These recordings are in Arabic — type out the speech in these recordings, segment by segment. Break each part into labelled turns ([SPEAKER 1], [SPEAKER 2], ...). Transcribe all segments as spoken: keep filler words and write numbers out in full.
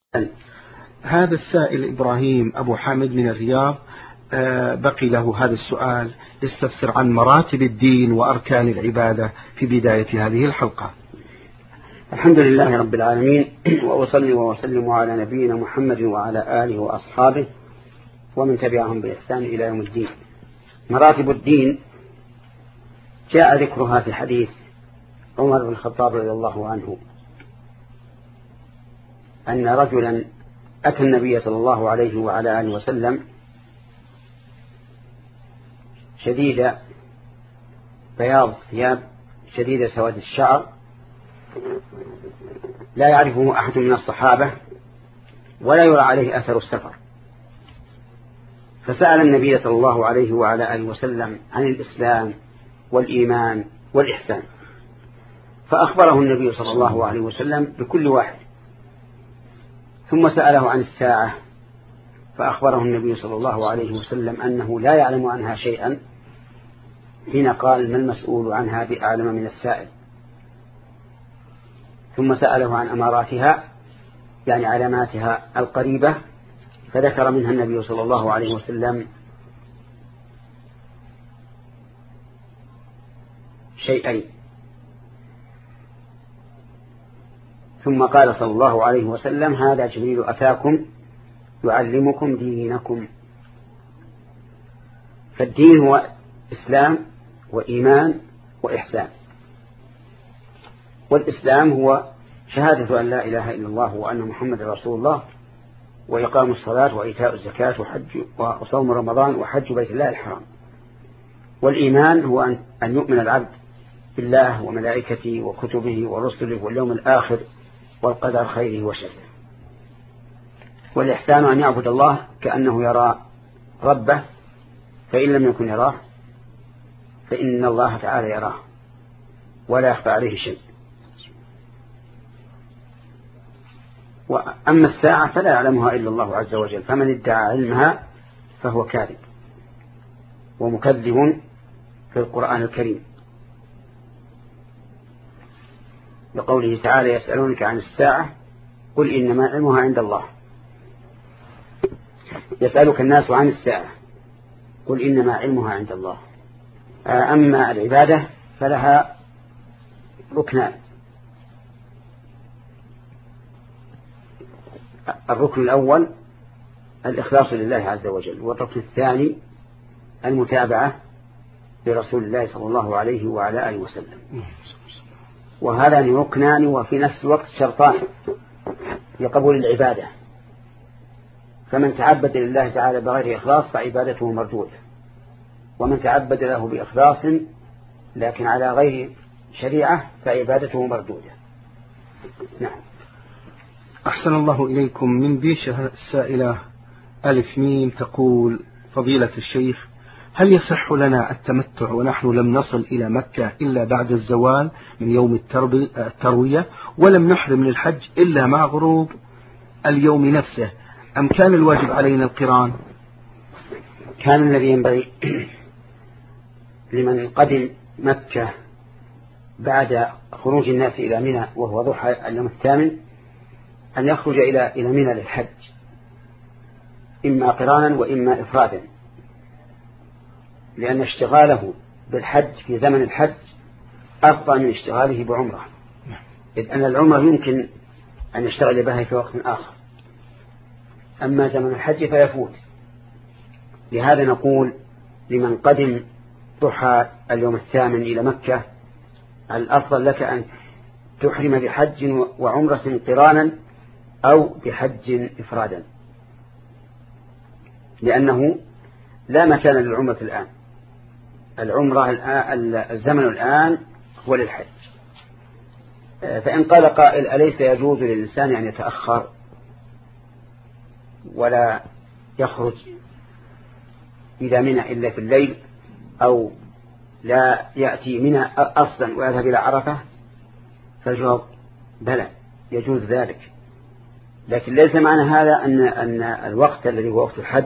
[SPEAKER 1] هذا السائل إبراهيم أبو حامد من الرياض بقي له هذا السؤال يستفسر عن مراتب الدين وأركان العبادة في بداية هذه الحلقة.
[SPEAKER 2] الحمد لله رب العالمين، وأصلي وأسلم على نبينا محمد وعلى آله وأصحابه ومن تبعهم بإحسان إلى يوم الدين. مراتب الدين جاء ذكرها في حديث عمر بن الخطاب رضي الله عنه أن رجلا أتى النبي صلى الله عليه وعلى آله وسلم شديد بياض الثياب شديد سواد الشعر، لا يعرفه أحد من الصحابة ولا يرى عليه أثر السفر، فسأل النبي صلى الله عليه وعلى آله وسلم عن الإسلام والإيمان والإحسان، فأخبره النبي صلى الله عليه وسلم بكل واحد، ثم سأله عن الساعة فأخبره النبي صلى الله عليه وسلم أنه لا يعلم عنها شيئا، حين قال ما المسؤول عنها بأعلم من السائل. ثم سأله عن أماراتها يعني علاماتها القريبة، فذكر منها النبي صلى الله عليه وسلم شيئين، ثم قال صلى الله عليه وسلم هذا جبريل أتاكم يعلمكم دينكم. فالدين هو إسلام وإيمان وإحسان، والإسلام هو شهادة أن لا إله إلا الله وأن محمد رسول الله، وإقام الصلاة وإيتاء الزكاة وحج وصوم رمضان وحج بيت الله الحرام. والإيمان هو أن يؤمن العبد بالله وملائكته وكتبه ورسله واليوم الآخر والقدر خيره وشره. والإحسان أن يعبد الله كأنه يرى ربه، فإن لم يكن يراه فإن الله تعالى يراه ولا يخفى عليه شيء. وأما الساعة فلا يعلمها إلا الله عز وجل، فمن ادعى علمها فهو كاذب ومكذب في القرآن الكريم، لقوله تعالى يسألونك عن الساعة قل إنما علمها عند الله. يسألك الناس عن الساعة قل إنما علمها عند الله. أما العبادة فلها ركنان: الركن الأول الإخلاص لله عز وجل، والركن الثاني المتابعة لرسول الله صلى الله عليه وعلى آله وسلم. وهذان ركنان وفي نفس الوقت شرطان لقبول العبادة، فمن تعبد لله تعالى بغير إخلاص فعبادته مردودة، ومن تعبد له بإخلاص لكن على غير شريعة فعبادته مردودة. نعم.
[SPEAKER 1] أحسن الله إليكم. من بيشة السائلة ألف ميم تقول: فضيلة الشيخ، هل يصح لنا التمتع ونحن لم نصل إلى مكة إلا بعد الزوال من يوم التروية، ولم نحرم للحج إلا مع غروب اليوم نفسه، أم كان الواجب علينا القران؟
[SPEAKER 2] كان الذي ينبغي لمن قدم مكة بعد خروج الناس إلى منى وهو ضحى اليوم الثامن أن يخرج إلى إلى منى للحج، إما قرانا وإما إفرادا، لأن اشتغاله بالحج في زمن الحج أفضل من اشتغاله بعمره، إذ أن العمرة يمكن أن يشتغل بها في وقت آخر، أما زمن الحج فيفوت. لهذا نقول لمن قدم ضحى اليوم الثامن إلى مكة الأفضل لك أن تحرم بحج وعمرة قرانا أو بحج إفرادا، لأنه لا مكان للعمرة الآن، العمرة الآن الزمن الآن هو للحج. فإن قال قائل أليس يجوز للإنسان أن يتأخر ولا يخرج إلى منى إلا في الليل، أو لا يأتي منى أصلا ويذهب إلى عرفة؟ فالجواب بلى، يجوز ذلك، لكن ليس معنى هذا أن أن الوقت الذي هو وقت الحج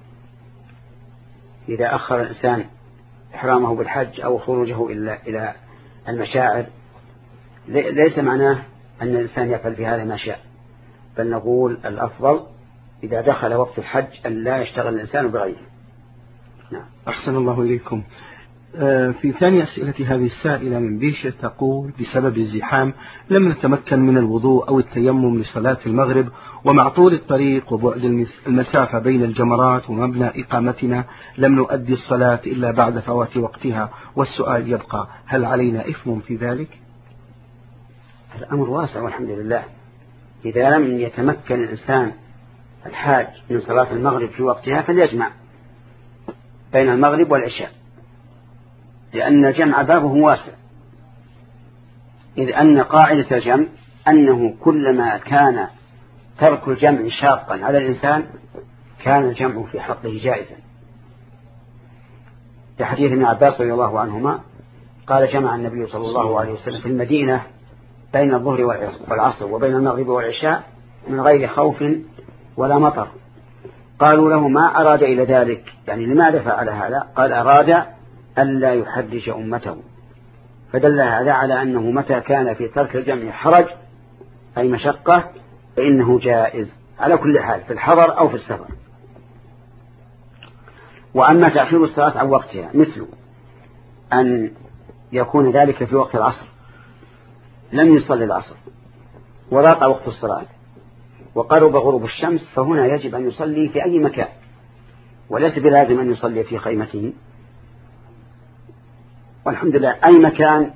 [SPEAKER 2] إذا أخر الإنسان إحرامه بالحج أو خروجه إلى إلى المشاعر ليس معناه أن الإنسان يفعل في هذا ما شاء، بل نقول الأفضل إذا دخل وقت الحج أن لا يشتغل الإنسان بغيره. نعم.
[SPEAKER 1] أحسن الله إليكم. في ثاني أسئلة هذه السائلة من بيشة تقول: بسبب الزحام لم نتمكن من الوضوء أو التيمم لصلاة المغرب، ومع طول الطريق وبعد المسافة بين الجمرات ومبنى إقامتنا لم نؤدي الصلاة إلا بعد فوات وقتها، والسؤال يبقى: هل علينا إثم في ذلك؟
[SPEAKER 2] الأمر واسع والحمد لله. إذا لم يتمكن الإنسان الحاج من صلاة المغرب في وقتها فليجمع بين المغرب والعشاء، لأن الجمع بابه واسع، إذ أن قاعدة الجمع أنه كلما كان ترك الجمع شاقا على الإنسان كان الجمع في حقه جائزا. في حديث ابن عباس رضي الله عنهما قال: جمع النبي صلى الله عليه وسلم في المدينة بين الظهر والعصر وبين المغرب والعشاء من غير خوف ولا مطر. قالوا له: ما أراد إلى ذلك؟ يعني لماذا فعل هذا؟ قال: أراد ألا يحرج أمته. فدل هذا على أنه متى كان في ترك الجمع حرج أي مشقة فإنه جائز على كل حال في الحضر أو في السفر. وأما تأخير الصلاة عن وقتها مثل أن يكون ذلك في وقت العصر لم يصلي العصر وضاق وقت الصلاة وقرب غروب الشمس، فهنا يجب أن يصلي في أي مكان، وليس بلازم أن يصلي في خيمته، والحمد لله أي مكان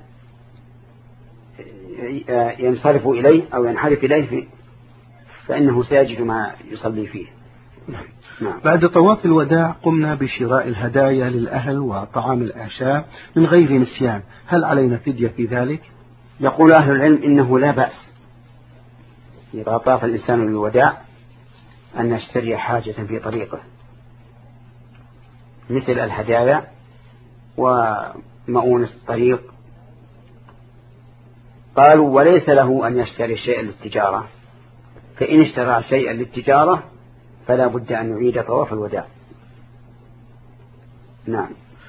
[SPEAKER 2] ينصرف إليه أو ينحرف إليه فإنه سيجد ما يصلي فيه.
[SPEAKER 1] نعم. بعد طواف الوداع قمنا بشراء الهدايا للأهل وطعام العشاء من غير نسيان، هل علينا فدية في ذلك؟
[SPEAKER 2] يقول أهل العلم إنه لا بأس إذا طاف الإنسان للوداع أن يشتري حاجة في طريقه مثل الهدايا ومؤونة الطريق. قالوا: وليس له أن يشتري شيئا للتجارة، فإن اشترى شيئا للتجارة فلا بد أن يعيد طواف الوداع. نعم.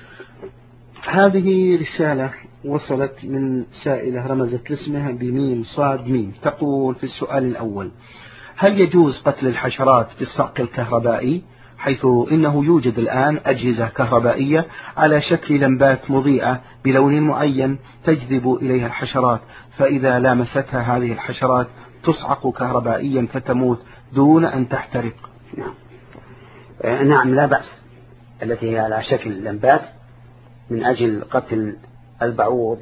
[SPEAKER 1] هذه رسالة وصلت من سائلة رمزت لاسمها بميم صاد ميم، تقول في السؤال الأول: هل يجوز قتل الحشرات بالصعق الكهربائي، حيث إنه يوجد الآن أجهزة كهربائية على شكل لمبات مضيئة بلون معين تجذب إليها الحشرات، فإذا لامستها هذه الحشرات تصعق كهربائيا فتموت دون أن تحترق؟
[SPEAKER 2] نعم. نعم لا بأس، التي هي على شكل لمبات من أجل قتل البعوض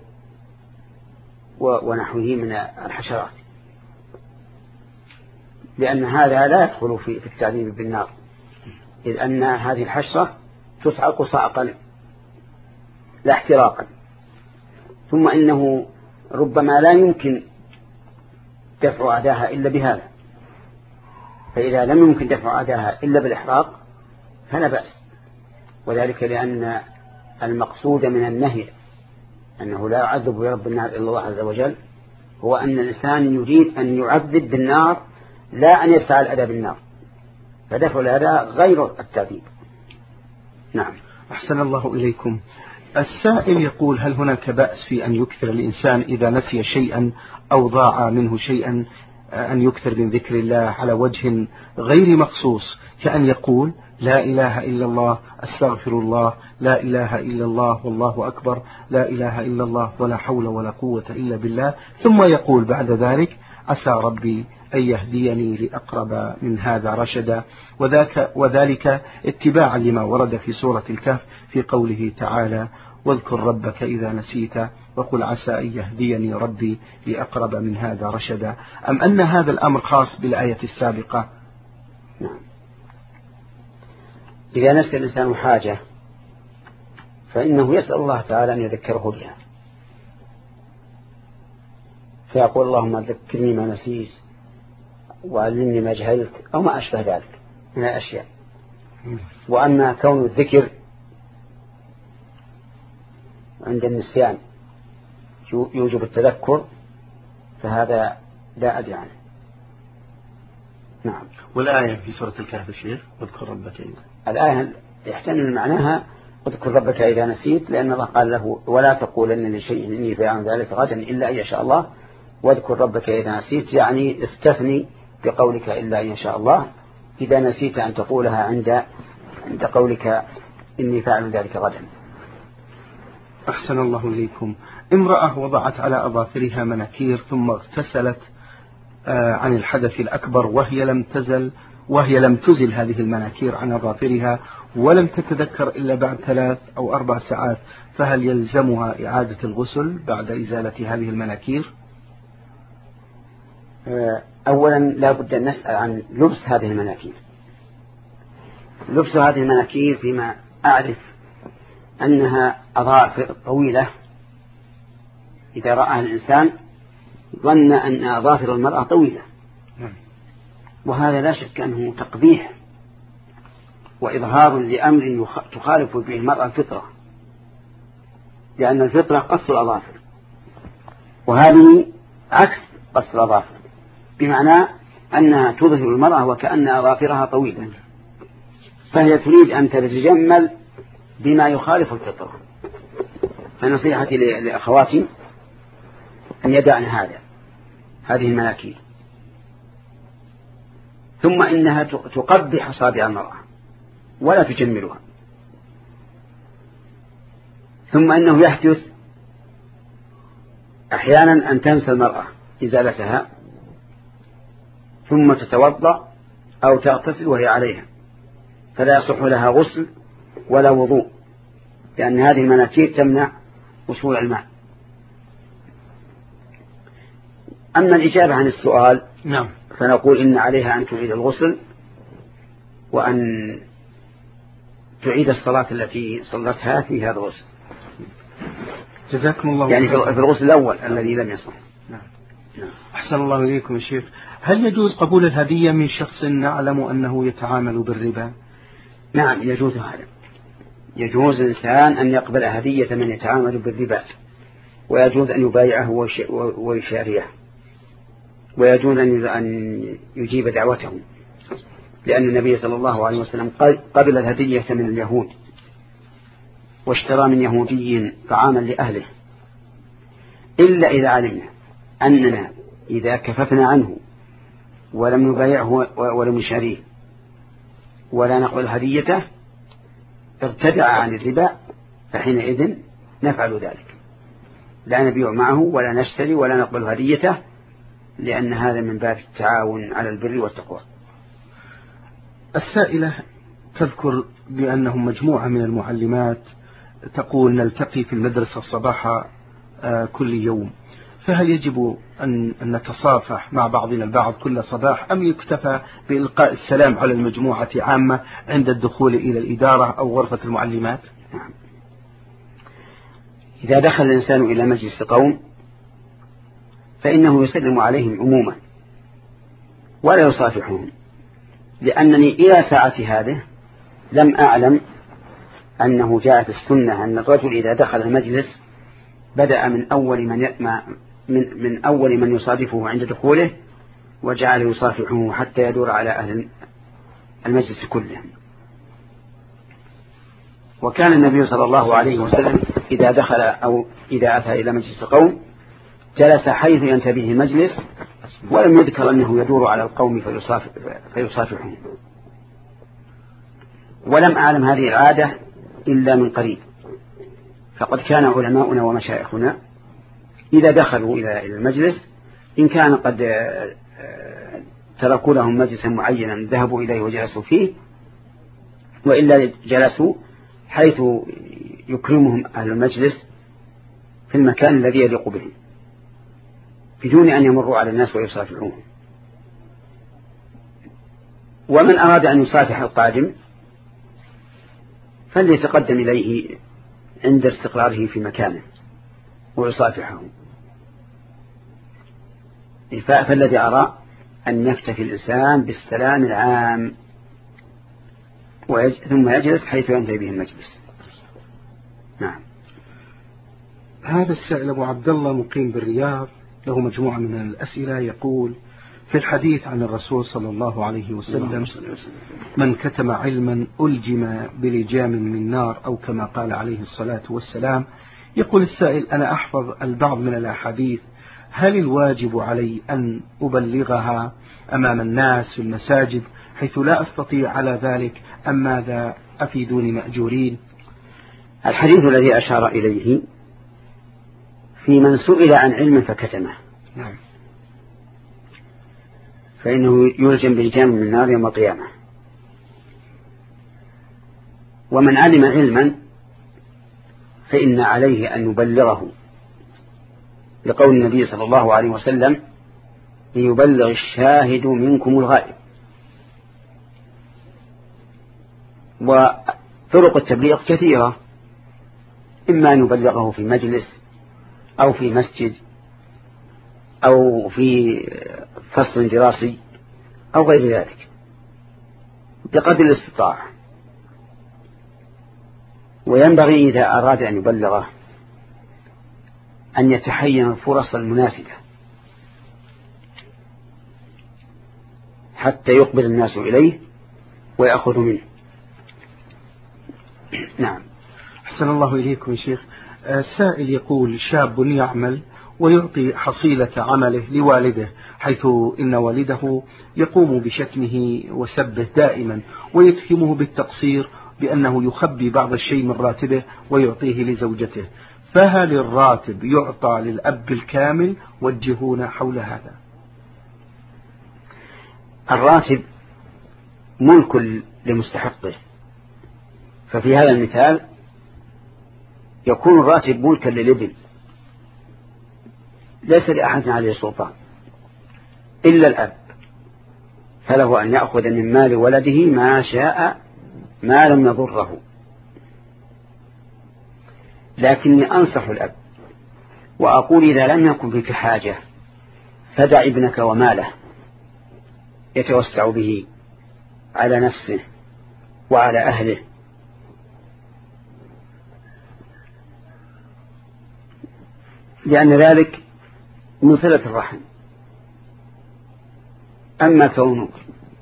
[SPEAKER 2] ونحوه من الحشرات، لأن هذا لا يدخل في التعذيب بالنار، إذ أن هذه الحشرة تصعق صعقا لا احتراقا، ثم إنه ربما لا يمكن دفع أعداها إلا بهذا، فإذا لم يمكن دفع أعداها إلا بالإحراق فلا بأس، وذلك لأن المقصود من النهي أنه لا يعذب برب النار إلا الله عز وجل هو أن الإنسان يريد أن يعذب بالنار لا أن يدفع الأذى بالنار، فدفع الأذى غير التعذيب. نعم.
[SPEAKER 1] أحسن الله إليكم. السائل يقول: هل هناك بأس في أن يكثر الإنسان إذا نسي شيئا أو ضاع منه شيئا أن يكثر من ذكر الله على وجه غير مخصوص، كأن يقول: لا إله إلا الله، أستغفر الله، لا إله إلا الله، والله أكبر، لا إله إلا الله، ولا حول ولا قوة إلا بالله، ثم يقول بعد ذلك: عسى ربي أن يهديني لأقرب من هذا رشدا، وذاك وذلك اتباعا لما ورد في سورة الكهف في قوله تعالى: واذكر ربك إذا نسيت وقل عسى أن يهديني ربي لأقرب من هذا رشدا، أم أن هذا الأمر خاص بالآية السابقة؟
[SPEAKER 2] نعم. إذا نسي الإنسان حاجة فإنه يسأل الله تعالى أن يذكره بها، فيقول: اللهم ذكرني ما نسيت وعلمني ما جهلت أو ما أشبه ذلك من الأشياء. وأما كون الذكر عند النسيان يوجب التذكر فهذا لا أدري عنه. نعم.
[SPEAKER 1] والآية في سورة الكهف الشيخ: واذكر ربك إذا،
[SPEAKER 2] الآية يحتمل معناها واذكر ربك إذا نسيت، لأن الله قال له: ولا تقولن لشيء إني فاعل ذلك غدا إلا أن يشاء الله، واذكر ربك إذا نسيت، يعني استثني بقولك إلا إن شاء الله إذا نسيت أن تقولها عند عند قولك إني فاعل ذلك غدا.
[SPEAKER 1] أحسن الله إليكم. امرأة وضعت على أظافرها مناكير ثم اغتسلت عن الحدث الأكبر وهي لم تزل وهي لم تزل هذه المناكير عن أظافرها ولم تتذكر إلا بعد ثلاث أو أربع ساعات، فهل يلزمها إعادة الغسل بعد إزالة هذه المناكير؟
[SPEAKER 2] أولا لا بد أن نسأل عن لبس هذه المناكير. لبس هذه المناكير فيما أعرف أنها أظافر طويلة، إذا رأى الإنسان ظن أن أظافر المرأة طويلة، وهذا لا شك أنه تقبيح وإظهار لأمر تخالف به المرأة الفطرة، لأن الفطرة قص الأظافر، وهذه عكس قص الأظافر، بمعنى أنها تظهر المرأة وكأن أظافرها طويلة، فهي تريد أن تتجمل بما يخالف الفطرة. فنصيحتي لأخواتي أن يدعن هذا هذه المناكير. ثم إنها تقبح أصابع المرأة ولا تجملها. ثم إنه يحدث أحيانا أن تنسى المرأة إزالتها ثم تتوضأ أو تغتسل وهي عليها، فلا يصح لها غسل ولا وضوء، لأن هذه المناكير تمنع وصول الماء. أما الإجابة عن السؤال
[SPEAKER 1] نعم،
[SPEAKER 2] فنقول إن عليها أن تعيد الغسل وأن تعيد الصلاة التي صلتها في هذا الغسل.
[SPEAKER 1] جزاكم الله
[SPEAKER 2] يعني في الغسل الأول الذي لم يصل.
[SPEAKER 1] نعم. أحسن الله إليكم يا شيخ. هل يجوز قبول الهدية من شخص نعلم أنه يتعامل بالربا؟
[SPEAKER 2] نعم يجوز هذا. يجوز الإنسان أن يقبل هدية من يتعامل بالربا، ويجوز أن يبايعه ويشاريه، ويجوز أن يجيب دعوته، لأن النبي صلى الله عليه وسلم قبل الهدية من اليهود واشترى من يهودي طعاما لأهله، إلا إذا علمنا أننا إذا كففنا عنه ولم نبايعه ولم نشاريه ولا نقبل هديته ارتدع عن الربا، فحينئذ نفعل ذلك، لا نبيع معه ولا نشتري ولا نقبل هديته، لأن هذا من باب التعاون على البر والتقوى.
[SPEAKER 1] السائلة تذكر بأنهم مجموعة من المعلمات تقول نلتقي في المدرسة الصباح كل يوم، فهل يجب أن نتصافح مع بعضنا البعض كل صباح، أم يكتفى بإلقاء السلام على المجموعة عامة عند الدخول إلى الإدارة أو غرفة المعلمات؟
[SPEAKER 2] نعم. إذا دخل الإنسان إلى مجلس قوم فإنه يسلم عليهم عموما ولا يصافحهم، لأنني إلى ساعة هذه لم أعلم أنه جاء في السنة أن الرجل إذا دخل المجلس بدأ من أول من من من أول من يصادفه عند دخوله وجعل يصافحه حتى يدور على أهل المجلس كلهم. وكان النبي صلى الله عليه وسلم إذا دخل أو إذا أتى إلى مجلس قوم جلس حيث ينتبه المجلس، ولم يذكر أنه يدور على القوم فيصافحهم. ولم أعلم هذه العادة إلا من قريب، فقد كان علماؤنا ومشايخنا إذا دخلوا إلى المجلس إن كان قد تركوا لهم مجلسا معينا ذهبوا إليه وجلسوا فيه، وإلا جلسوا حيث يكرمهم أهل المجلس في المكان الذي يليق بهم بدون أن يمروا على الناس ويصافحوهم. ومن أراد أن يصافح القادم فليتقدم إليه عند استقراره في مكانه ويصافحه. فالذي أرى أن يكتفي الإنسان بالسلام العام ثم يجلس حيث ينتهي به المجلس. نعم.
[SPEAKER 1] هذا السائل أبو عبد الله مقيم بالرياض له مجموعة من الأسئلة، يقول في الحديث عن الرسول صلى الله عليه وسلم من كتم علما ألجم بلجام من نار أو كما قال عليه الصلاة والسلام. يقول السائل أنا أحفظ البعض من الأحاديث، هل الواجب علي أن أبلغها أمام الناس في المساجد حيث لا أستطيع على ذلك، أم ماذا؟ أفيدوني مأجورين.
[SPEAKER 2] الحديث الذي أشار إليه في من سئل عن علم فكتمه،
[SPEAKER 1] نعم.
[SPEAKER 2] فإنه يلجم بلجام من النار يوم القيامة. ومن علم علما فإن عليه أن يبلغه، لقول النبي صلى الله عليه وسلم: ليبلغ الشاهد منكم الغائب. وطرق التبليغ كثيرة، إما أن يبلغه في مجلس أو في مسجد أو في فصل دراسي أو غير ذلك بقدر الاستطاعة. وينبغي إذا أراد أن يبلغه أن يتحين الفرص المناسبة حتى يقبل الناس إليه ويأخذ منه. نعم.
[SPEAKER 1] أحسن الله إليكم يا شيخ. السائل يقول: شاب يعمل ويعطي حصيلة عمله لوالده، حيث إن والده يقوم بشتمه وسبه دائما ويتهمه بالتقصير بأنه يخبي بعض الشيء من راتبه ويعطيه لزوجته، فهل الراتب يعطى للأب الكامل؟ وجهونا حول هذا.
[SPEAKER 2] الراتب ملك لمستحقه، ففي هذا المثال يكون الراتب ملكا للابن، ليس لأحد عليه سلطان إلا الأب، فله أن يأخذ من مال ولده ما شاء ما لم يضره. لكني أنصح الأب وأقول: إذا لم يكن بك حاجة فدع ابنك وماله يتوسع به على نفسه وعلى أهله، لأن ذلك من صلة الرحم. أما كونك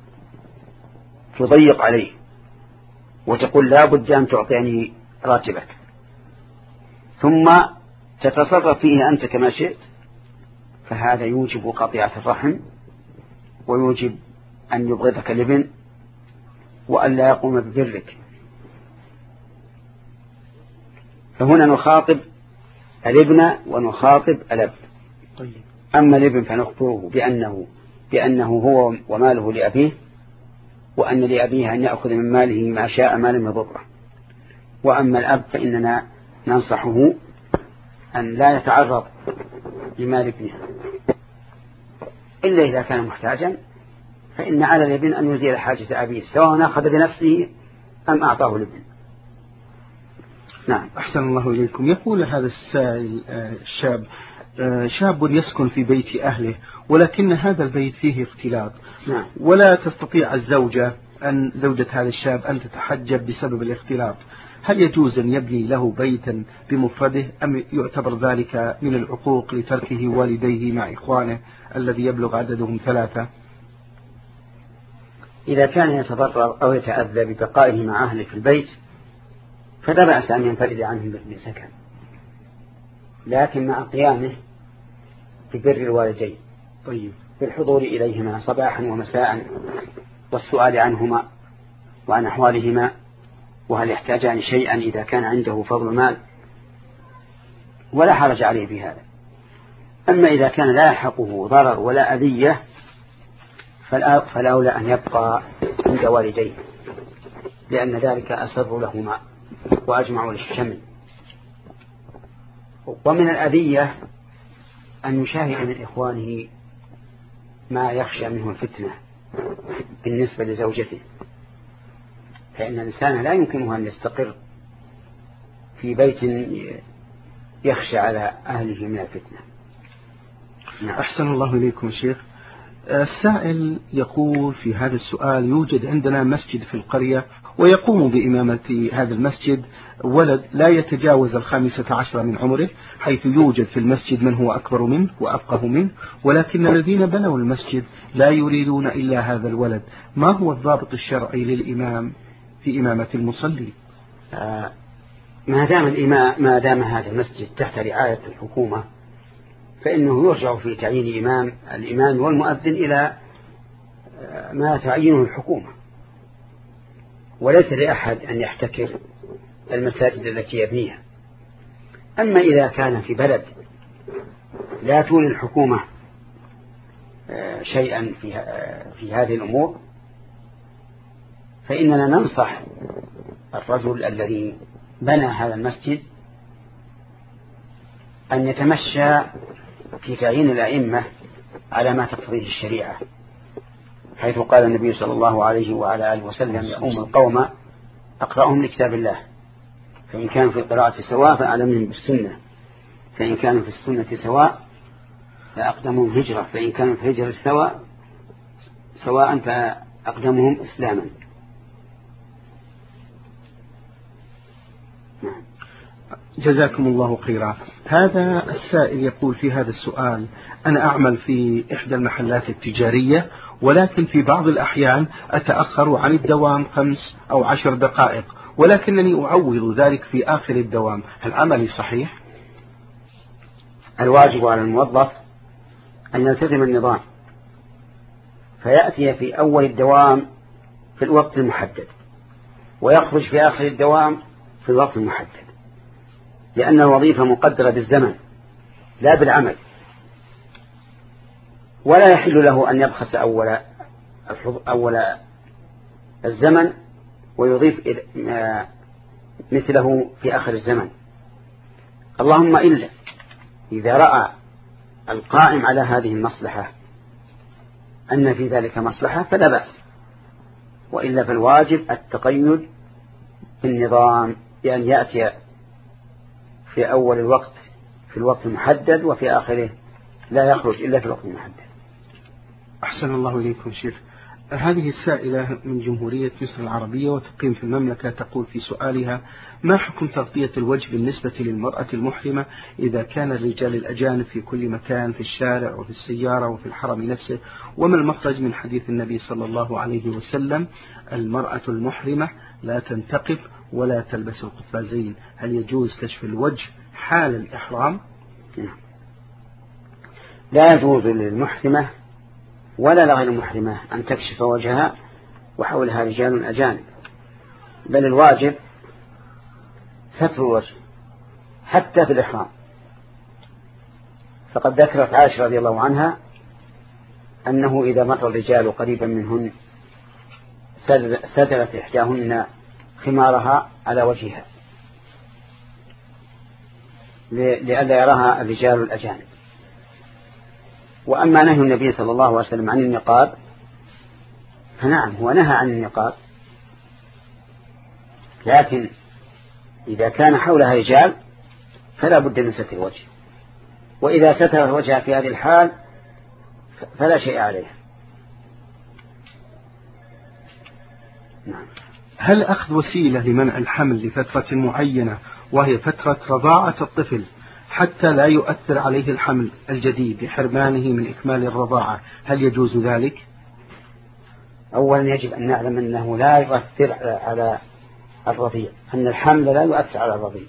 [SPEAKER 2] تضيق عليه وتقول لا بد أن تعطيني راتبك ثم تتصرف فيه أنت كما شئت، فهذا يوجب قطيعة الرحم ويوجب أن يبغضك الابن وأن لا يقوم ببرك. فهنا نخاطب الابن ونخاطب الأب. أما الابن فنخبره بأنه, بأنه هو وماله لأبيه، وأن لأبيه أن يأخذ من ماله ما شاء ما لم يضره. وأما الأب فإننا ننصحه أن لا يتعرض لمال ابنه إلا إذا كان محتاجا، فإن على الابن أن يزيل حاجة أبيه سواء أخذ بنفسه أم أعطاه الابن. نعم.
[SPEAKER 1] أحسن الله إليكم. يقول هذا السائل الشاب: شاب يسكن في بيت أهله ولكن هذا البيت فيه اختلاط،
[SPEAKER 2] نعم.
[SPEAKER 1] ولا تستطيع الزوجة أن زوجة هذا الشاب أن تتحجب بسبب الاختلاط، هل يجوز أن يبني له بيتا بمفرده أم يعتبر ذلك من العقوق لتركه والديه مع إخوانه الذي يبلغ عددهم ثلاثة؟
[SPEAKER 2] إذا كان يتضرر أو يتأذى ببقائه مع أهله في البيت فلا بأس أن ينفرد عنهم بسكن، لكن مع قيامه ببر الوالدين.
[SPEAKER 1] طيب.
[SPEAKER 2] بالحضور إليهما صباحا ومساء والسؤال عنهما وعن أحوالهما، وهل يحتاجان شيئا إذا كان عنده فضل مال، ولا حرج عليه بهذا. أما إذا كان لا يحقه ضرر ولا أذية فالأولى أن يبقى عند والديه، لأن ذلك أسر لهما وأجمع للشمل. ومن الأذية أن يشاهد من إخوانه ما يخشى منه الفتنة بالنسبة لزوجته، فإن الإنسان لا يمكنه أن يستقر في بيت يخشى على أهله من الفتنة.
[SPEAKER 1] نعم. أحسن الله إليكم شيخ. السائل يقول في هذا السؤال: يوجد عندنا مسجد في القرية ويقوم بإمامة هذا المسجد ولد لا يتجاوز الخامسة عشر من عمره، حيث يوجد في المسجد من هو أكبر منه وأفقه منه، ولكن الذين بنوا المسجد لا يريدون إلا هذا الولد، ما هو الضابط الشرعي للإمام في إمامة المصلي؟
[SPEAKER 2] آه ما دام الإمام ما دام هذا المسجد تحت رعاية الحكومة فإنه يرجع في تعيين إمام الإمام والمؤذن إلى ما تعينه الحكومة، وليس لأحد أن يحتكر المساجد التي يبنيها. أما إذا كان في بلد لا تولي الحكومة شيئا في في هذه الأمور، فإننا ننصح الرجل الذي بنى هذا المسجد أن يتمشى في تعيين الأئمة على ما تقتضيه الشريعة، حيث قال النبي صلى الله عليه وعلى آله وسلم: يؤم القوم أقرأهم لكتاب الله، فإن كانوا في القراءة سواء فأعلمهم بالسنة، فإن كانوا في السنة سواء فأقدمهم هجرة، فإن كانوا في هجرة سواء سواء فأقدمهم إسلاما.
[SPEAKER 1] جزاكم الله خيرا. هذا السائل يقول في هذا السؤال: أنا أعمل في إحدى المحلات التجارية، ولكن في بعض الأحيان أتأخر عن الدوام خمس أو عشر دقائق، ولكنني أعوض ذلك في آخر الدوام، هل عملي صحيح؟
[SPEAKER 2] الواجب على الموظف أن يلتزم النظام، فيأتي في أول الدوام في الوقت المحدد، ويخرج في آخر الدوام في الوقت المحدد، لأن الوظيفة مقدرة بالزمن لا بالعمل، ولا يحل له أن يبخس أول أول الزمن ويضيف مثله في آخر الزمن، اللهم إلا إذا رأى القائم على هذه المصلحة أن في ذلك مصلحة فلا بأس، وإلا فالواجب التقيد بالنظام، بأن يأتي في أول الوقت في الوقت المحدد، وفي آخره لا يخرج إلا في الوقت المحدد.
[SPEAKER 1] أحسن الله إليكم شيخ. هذه السائلة من جمهورية مصر العربية وتقيم في المملكة، تقول في سؤالها: ما حكم تغطية الوجه بالنسبة للمرأة المحرمة إذا كان الرجال الأجانب في كل مكان، في الشارع وفي السيارة وفي الحرم نفسه؟ وما المخرج من حديث النبي صلى الله عليه وسلم: المرأة المحرمة لا تنتقب ولا تلبس القفازين؟ هل يجوز كشف الوجه حال الإحرام؟
[SPEAKER 2] لا يجوز للمحرمة ولا لغير المحرمة أن تكشف وجهها وحولها رجال أجانب، بل الواجب ستر الوجه حتى في الإحرام. فقد ذكرت عائشة رضي الله عنها أنه إذا مر الرجال قريبا منهن سترت إحداهن خمارها على وجهها لئلا يراها الرجال الأجانب. وأما نهي النبي صلى الله عليه وسلم عن النقاب فنعم هو نهى عن النقاب، لكن إذا كان حولها رجال فلا بد من ستر الوجه، وإذا ستر وجهها في هذه الحال فلا شيء عليها.
[SPEAKER 1] نعم. هل أخذ وسيلة لمنع الحمل لفترة معينة وهي فترة رضاعة الطفل حتى لا يؤثر عليه الحمل الجديد لحرمانه من إكمال الرضاعة، هل يجوز ذلك؟
[SPEAKER 2] أولا يجب أن نعلم أنه لا يؤثر على الرضيع، أن الحمل لا يؤثر على الرضيع.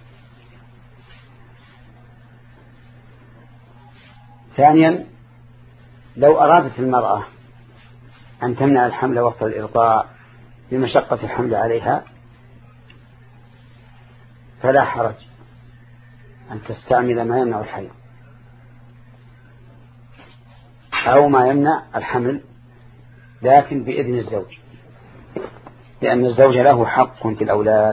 [SPEAKER 2] ثانيا لو أرادت المرأة أن تمنع الحمل وقت الإرضاع لمشقة الحمل عليها فلا حرج أن تستعمل ما يمنع الحيض أو ما يمنع الحمل، لكن بإذن الزوج، لأن الزوج له حق في الأولاد.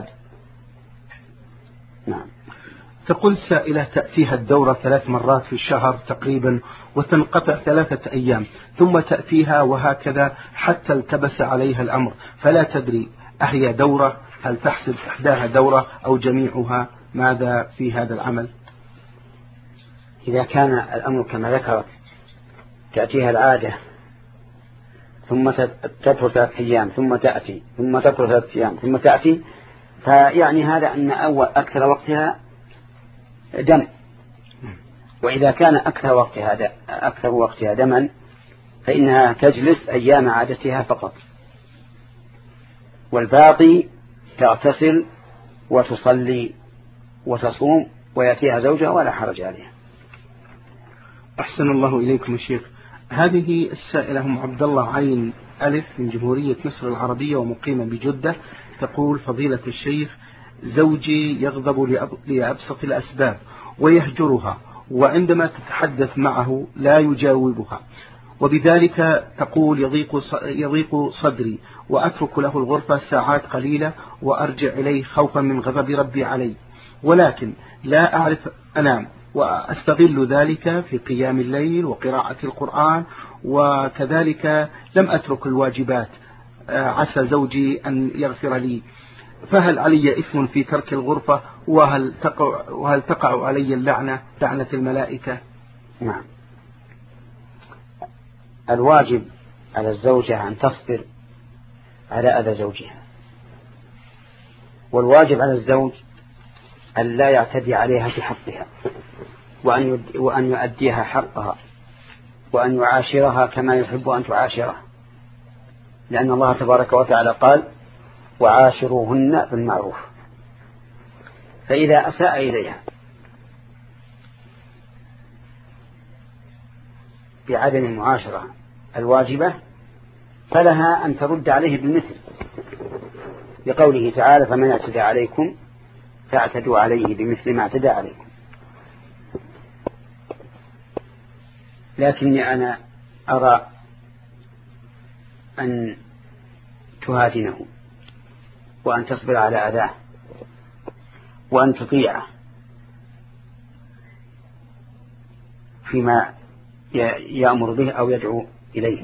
[SPEAKER 2] نعم.
[SPEAKER 1] تقول السائلة: تأتيها الدورة ثلاث مرات في الشهر تقريبا وتنقطع ثلاثة أيام، ثم تأتيها وهكذا حتى التبس عليها الأمر، فلا تدري أهي دورة، هل تحسب إحداها دورة أو جميعها؟ ماذا في هذا العمل؟
[SPEAKER 2] إذا كان الأمر كما ذكرت تأتيها العادة ثم تطهر ثلاثة أيام ثم تأتي ثم تطهر ثلاثة أيام ثم تأتي، فيعني هذا أن أول أكثر وقتها دم. وإذا كان أكثر وقتها دم أكثر وقتها دما فإنها تجلس أيام عادتها فقط، والباقي تغتسل وتصلي وتصوم ويأتيها زوجها ولا حرج عليها.
[SPEAKER 1] أحسن الله إليكم الشيخ. هذه السائلة أم عبد الله عين ألف من جمهورية مصر العربية ومقيمة بجدة، تقول: فضيلة الشيخ، زوجي يغضب لأبسط الأسباب ويهجرها، وعندما تتحدث معه لا يجاوبها، وبذلك تقول يضيق يضيق صدري، وأترك له الغرفة ساعات قليلة وأرجع إليه خوفا من غضب ربي علي، ولكن لا أعرف أنام، وأستغل ذلك في قيام الليل وقراءة القرآن، وكذلك لم أترك الواجبات، عسى زوجي أن يغفر لي، فهل علي إثم في ترك الغرفة؟ وهل تقع, وهل تقع علي اللعنة لعنة الملائكة؟
[SPEAKER 2] نعم. الواجب على الزوجة أن تصبر على أذى زوجها، والواجب على الزوج أن لا يعتدي عليها في حقها، وأن وأن يؤديها حقها، وأن يعاشرها كما يحب أن تعاشره، لأن الله تبارك وتعالى قال: وعاشروهن بالمعروف. فإذا أساء إليها بعدم المعاشرة الواجبة فلها أن ترد عليه بالمثل، بقوله تعالى: فمن اعتدى عليكم فاعتدوا عليه بمثل ما اعتدى عليكم. لكني أنا أرى أن تهادنه، وأن تصبر على أذاه، وأن تطيعه فيما يأمر به أو يدعو إليه،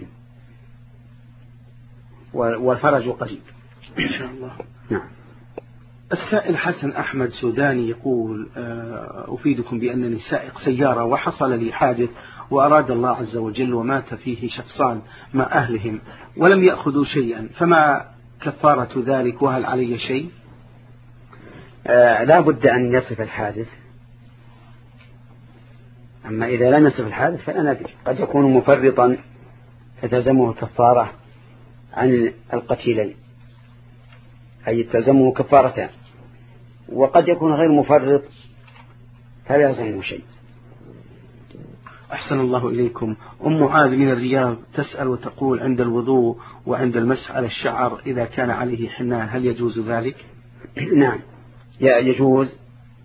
[SPEAKER 2] والفرج قريب
[SPEAKER 1] إن شاء الله.
[SPEAKER 2] نعم.
[SPEAKER 1] السائل حسن أحمد سوداني يقول: أفيدكم بأنني سائق سيارة وحصل لي حادث وأراد الله عز وجل ومات فيه شخصان مع أهلهم ولم يأخذوا شيئا، فما كفارة ذلك وهل علي شيء؟
[SPEAKER 2] آه لا بد أن يصف الحادث، أما إذا لم يصف الحادث فلا ندري، قد يكون مفرطا فتلزمه كفارة عن القتيلين، أي تلزمه كفارتان، وقد يكون غير مفرط فلا يلزمه شيء.
[SPEAKER 1] أحسن الله إليكم. أم معاذ من الرياض تسأل وتقول: عند الوضوء وعند المسح على الشعر إذا كان عليه حناء هل يجوز ذلك؟
[SPEAKER 2] نعم، يجوز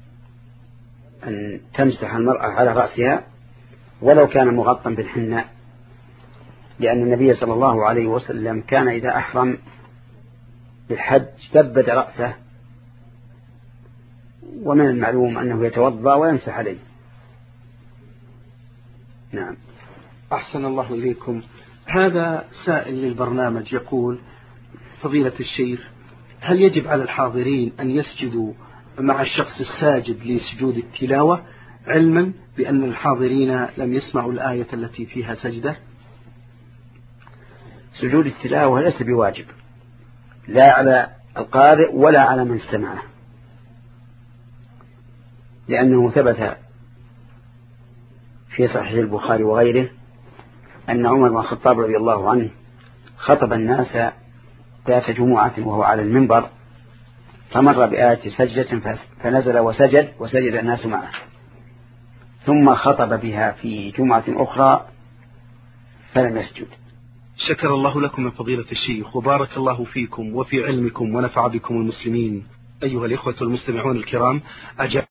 [SPEAKER 2] أن تمسح المرأة على رأسها ولو كان مغطى بالحناء، لأن النبي صلى الله عليه وسلم كان إذا أحرم بالحج دبد رأسه، ومن المعلوم أنه يتوضأ ويمسح عليه. نعم.
[SPEAKER 1] أحسن الله إليكم. هذا سائل للبرنامج يقول: فضيلة الشيخ، هل يجب على الحاضرين أن يسجدوا مع الشخص الساجد لسجود التلاوة، علما بأن الحاضرين لم يسمعوا الآية التي فيها سجدة؟
[SPEAKER 2] سجود التلاوة ليس بواجب، لا على القارئ ولا على من سمعه، لأنه ثبت في صحيح البخاري وغيره أن عمر بن الخطاب رضي الله عنه خطب الناس ذات جمعة وهو على المنبر، فمر بآية سجدة فنزل وسجد وسجد الناس معه، ثم خطب بها في جمعة أخرى فلم يسجد.
[SPEAKER 1] شكر الله لكم من فضيلة الشيخ، وبارك الله فيكم وفي علمكم ونفع بكم المسلمين. أيها الإخوة المستمعون الكرام، أجاب